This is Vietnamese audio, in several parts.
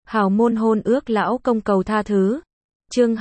Hào môn hôn ước lão công cầu tha thứ. Chương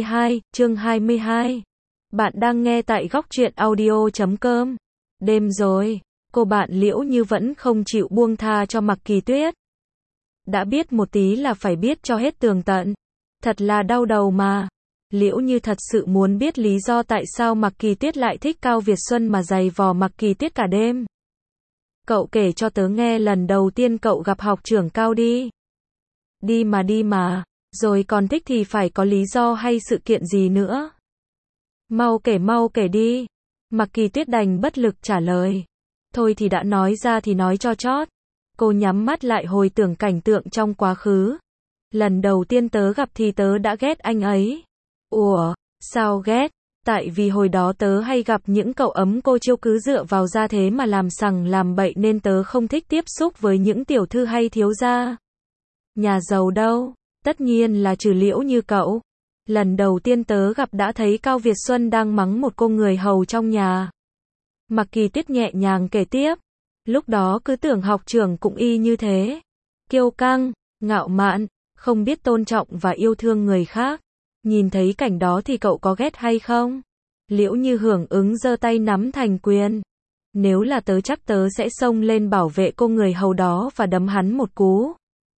22. Bạn đang nghe tại góc truyện audio.com. Đêm rồi, cô bạn Liễu Như vẫn không chịu buông tha cho Mạc Kỳ Tuyết. Đã biết một tí là phải biết cho hết tường tận. Thật là đau đầu mà. Liễu Như thật sự muốn biết lý do tại sao Mạc Kỳ Tuyết lại thích Cao Việt Xuân mà giày vò Mạc Kỳ Tuyết cả đêm. Cậu kể cho tớ nghe lần đầu tiên cậu gặp học trưởng Cao đi. Đi mà, rồi còn thích thì phải có lý do hay sự kiện gì nữa. Mau kể đi. Mạc Kỳ Tuyết đành bất lực trả lời. Thôi thì đã nói ra thì nói cho chót. Cô nhắm mắt lại hồi tưởng cảnh tượng trong quá khứ. Lần đầu tiên tớ gặp thì tớ đã ghét anh ấy. Ủa, sao ghét? Tại vì hồi đó tớ hay gặp những cậu ấm cô chiêu cứ dựa vào ra thế mà làm sằng làm bậy nên tớ không thích tiếp xúc với những tiểu thư hay thiếu gia. Nhà giàu đâu, tất nhiên là trừ Liễu Như cậu. Lần đầu tiên tớ gặp đã thấy Cao Việt Xuân đang mắng một cô người hầu trong nhà. Mạc Kỳ Tuyết nhẹ nhàng kể tiếp. Lúc đó cứ tưởng học trưởng cũng y như thế. Kiêu căng, ngạo mạn, không biết tôn trọng và yêu thương người khác. Nhìn thấy cảnh đó thì cậu có ghét hay không? Liễu Như hưởng ứng giơ tay nắm thành quyền. Nếu là tớ chắc tớ sẽ xông lên bảo vệ cô người hầu đó và đấm hắn một cú.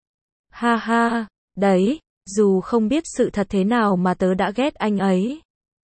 Ha ha, đấy, dù không biết sự thật thế nào mà tớ đã ghét anh ấy.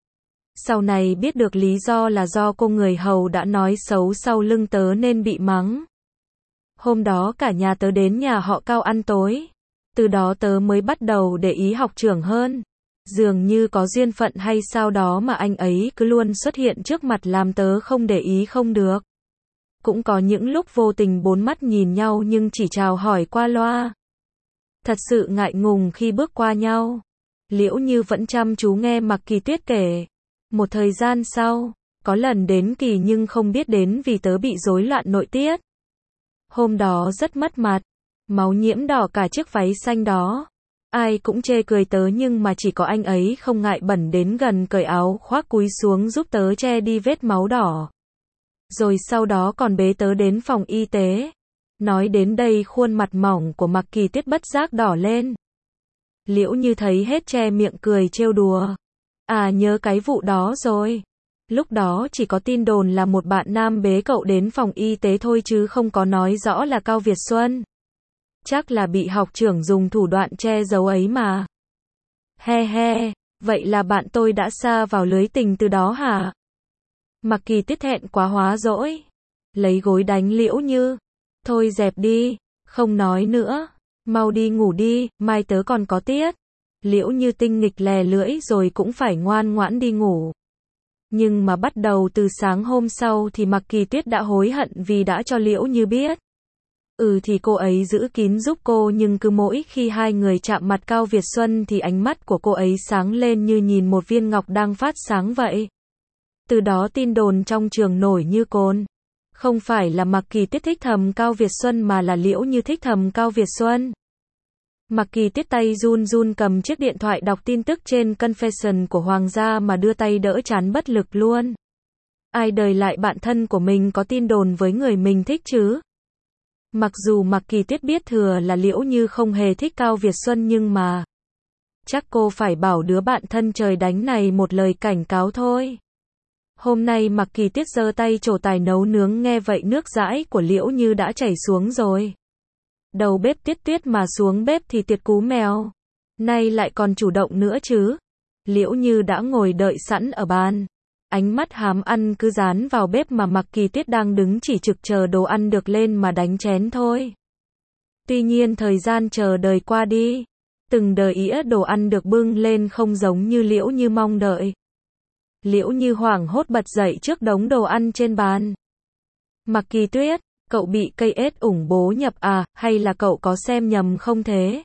Sau này biết được lý do là do cô người hầu đã nói xấu sau lưng tớ nên bị mắng. Hôm đó cả nhà tớ đến nhà họ Cao ăn tối. Từ đó tớ mới bắt đầu để ý học trưởng hơn. Dường như có duyên phận hay sao đó mà anh ấy cứ luôn xuất hiện trước mặt làm tớ không để ý không được. Cũng có những lúc vô tình bốn mắt nhìn nhau nhưng chỉ chào hỏi qua loa. Thật sự ngại ngùng khi bước qua nhau. Liễu Như vẫn chăm chú nghe Mạc Kỳ Tuyết kể. Một thời gian sau, có lần đến kỳ nhưng không biết đến vì tớ bị rối loạn nội tiết. Hôm đó rất mất mặt, máu nhiễm đỏ cả chiếc váy xanh đó. Ai cũng chê cười tớ nhưng mà chỉ có anh ấy không ngại bẩn đến gần cởi áo khoác cúi xuống giúp tớ che đi vết máu đỏ. Rồi sau đó còn bế tớ đến phòng y tế. Nói đến đây khuôn mặt mỏng của Mạc Kỳ Tuyết bất giác đỏ lên. Liễu Như thấy hết che miệng cười trêu đùa. À nhớ cái vụ đó rồi. Lúc đó chỉ có tin đồn là một bạn nam bế cậu đến phòng y tế thôi chứ không có nói rõ là Cao Việt Xuân. Chắc là bị học trưởng dùng thủ đoạn che giấu ấy mà. He, vậy là bạn tôi đã sa vào lưới tình từ đó hả? Mạc Kỳ Tuyết thẹn quá hóa dỗi. Lấy gối đánh Liễu Như. Thôi dẹp đi, không nói nữa. Mau đi ngủ đi, mai tớ còn có tiết. Liễu Như tinh nghịch lè lưỡi rồi cũng phải ngoan ngoãn đi ngủ. Nhưng mà bắt đầu từ sáng hôm sau thì Mạc Kỳ Tuyết đã hối hận vì đã cho Liễu Như biết. Thì cô ấy giữ kín giúp cô nhưng cứ mỗi khi hai người chạm mặt Cao Việt Xuân thì ánh mắt của cô ấy sáng lên như nhìn một viên ngọc đang phát sáng vậy. Từ đó tin đồn trong trường nổi như cồn. Không phải là Mạc Kỳ Tuyết thích thầm Cao Việt Xuân mà là Liễu Như thích thầm Cao Việt Xuân. Mạc Kỳ Tuyết tay run run cầm chiếc điện thoại đọc tin tức trên confession của Hoàng gia mà đưa tay đỡ trán bất lực luôn. Ai đời lại bạn thân của mình có tin đồn với người mình thích chứ? Mặc dù Mạc Kỳ Tuyết biết thừa là Liễu Như không hề thích Cao Việt Xuân nhưng mà chắc cô phải bảo đứa bạn thân trời đánh này một lời cảnh cáo thôi. Hôm nay Mạc Kỳ Tuyết giơ tay trổ tài nấu nướng nghe vậy nước dãi của Liễu Như đã chảy xuống rồi. Đầu bếp Tuyết mà xuống bếp thì tiệt cú mèo. Nay lại còn chủ động nữa chứ. Liễu Như đã ngồi đợi sẵn ở bàn. Ánh mắt hám ăn cứ dán vào bếp mà Mạc Kỳ Tuyết đang đứng chỉ trực chờ đồ ăn được lên mà đánh chén thôi. Tuy nhiên thời gian chờ đợi qua đi. Từng đợi ĩa đồ ăn được bưng lên không giống như Liễu Như mong đợi. Liễu Như hoảng hốt bật dậy trước đống đồ ăn trên bàn. Mạc Kỳ Tuyết, cậu bị cây ếch ủng bố nhập à, hay là cậu có xem nhầm không thế?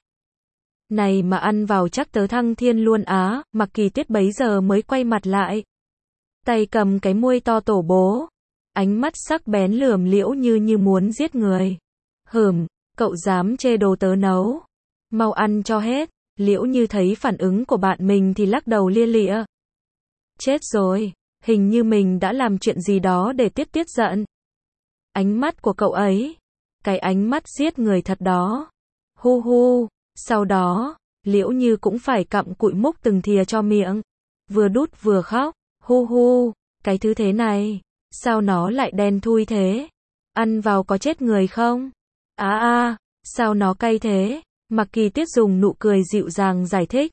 Này mà ăn vào chắc tớ thăng thiên luôn á, Mạc Kỳ Tuyết bấy giờ mới quay mặt lại. Tay cầm cái muôi to tổ bố. Ánh mắt sắc bén lườm Liễu như muốn giết người. Cậu dám chê đồ tớ nấu. Mau ăn cho hết. Liễu Như thấy phản ứng của bạn mình thì lắc đầu lia lịa. Chết rồi, hình như mình đã làm chuyện gì đó để Tuyết giận. Ánh mắt của cậu ấy, cái ánh mắt giết người thật đó. Hu, Sau đó, Liễu Như cũng phải cặm cụi múc từng thìa cho miệng. Vừa đút vừa khóc, hu hu, cái thứ thế này, sao nó lại đen thui thế? Ăn vào có chết người không? Sao nó cay thế? Mạc Kỳ Tuyết dùng nụ cười dịu dàng giải thích.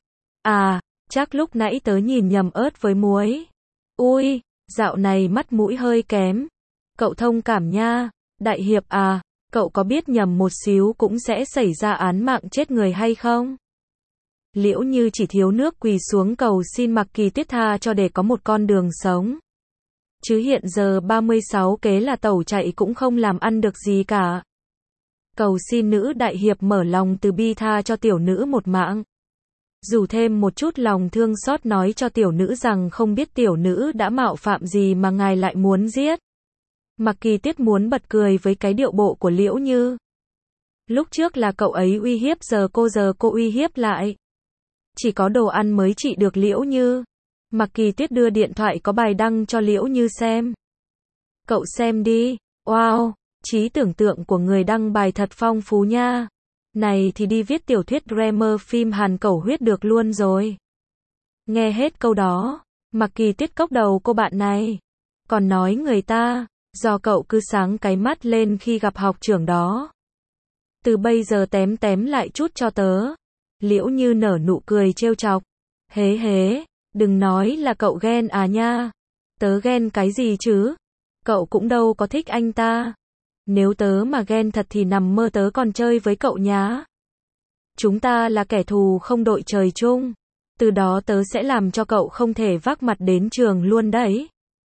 Chắc lúc nãy tớ nhìn nhầm ớt với muối. Ui, dạo này mắt mũi hơi kém. Cậu thông cảm nha. Đại hiệp cậu có biết nhầm một xíu cũng sẽ xảy ra án mạng chết người hay không? Liễu Như chỉ thiếu nước quỳ xuống cầu xin Mạc Kỳ Tuyết tha cho để có một con đường sống. Chứ hiện giờ 36 kế là tẩu chạy cũng không làm ăn được gì cả. Cầu xin nữ đại hiệp mở lòng từ bi tha cho tiểu nữ một mạng. Dù thêm một chút lòng thương xót nói cho tiểu nữ rằng không biết tiểu nữ đã mạo phạm gì mà ngài lại muốn giết. Mạc Kỳ Tuyết muốn bật cười với cái điệu bộ của Liễu Như. Lúc trước là cậu ấy uy hiếp, giờ cô uy hiếp lại. Chỉ có đồ ăn mới trị được Liễu Như. Mạc Kỳ Tuyết đưa điện thoại có bài đăng cho Liễu Như xem. Cậu xem đi. Wow, trí tưởng tượng của người đăng bài thật phong phú nha. Này thì đi viết tiểu thuyết drama phim Hàn cầu huyết được luôn rồi. Nghe hết câu đó, Mạc Kỳ Tuyết cốc đầu cô bạn này. Còn nói người ta, do cậu cứ sáng cái mắt lên khi gặp học trưởng đó. Từ bây giờ tém tém lại chút cho tớ. Liễu Như nở nụ cười trêu chọc. Hế, đừng nói là cậu ghen nha. Tớ ghen cái gì chứ? Cậu cũng đâu có thích anh ta. Nếu tớ mà ghen thật thì nằm mơ tớ còn chơi với cậu nhá. Chúng ta là kẻ thù không đội trời chung. Từ đó tớ sẽ làm cho cậu không thể vác mặt đến trường luôn đấy.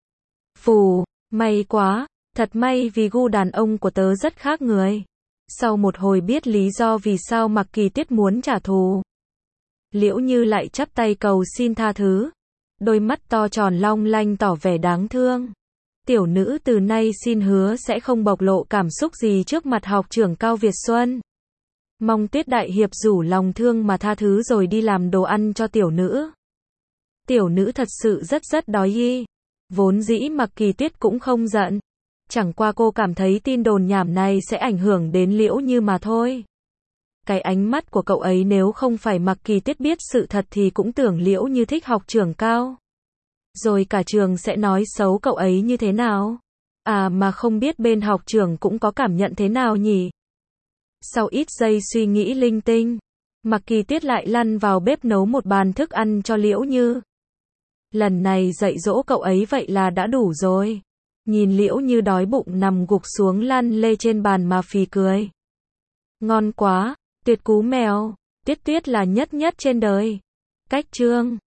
Phù, may quá, thật may vì gu đàn ông của tớ rất khác người. Sau một hồi biết lý do vì sao Mạc Kỳ Tuyết muốn trả thù, Liễu Như lại chắp tay cầu xin tha thứ. Đôi mắt to tròn long lanh tỏ vẻ đáng thương. Tiểu nữ từ nay xin hứa sẽ không bộc lộ cảm xúc gì trước mặt học trưởng Cao Việt Xuân. Mong Tuyết đại hiệp rủ lòng thương mà tha thứ rồi đi làm đồ ăn cho tiểu nữ. Tiểu nữ thật sự rất đói. Vốn dĩ Mạc Kỳ Tuyết cũng không giận. Chẳng qua cô cảm thấy tin đồn nhảm này sẽ ảnh hưởng đến Liễu Như mà thôi. Cái ánh mắt của cậu ấy nếu không phải Mạc Kỳ Tuyết biết sự thật thì cũng tưởng Liễu Như thích học trưởng Cao. Rồi cả trường sẽ nói xấu cậu ấy như thế nào? Mà không biết bên học trưởng cũng có cảm nhận thế nào nhỉ? Sau ít giây suy nghĩ linh tinh, Mạc Kỳ Tuyết lại lăn vào bếp nấu một bàn thức ăn cho Liễu Như. Lần này dạy dỗ cậu ấy vậy là đã đủ rồi. Nhìn Liễu Như đói bụng nằm gục xuống lăn lê trên bàn mà phì cười. Ngon quá, tuyệt cú mèo, Tuyết Tuyết là nhất trên đời. Cách chương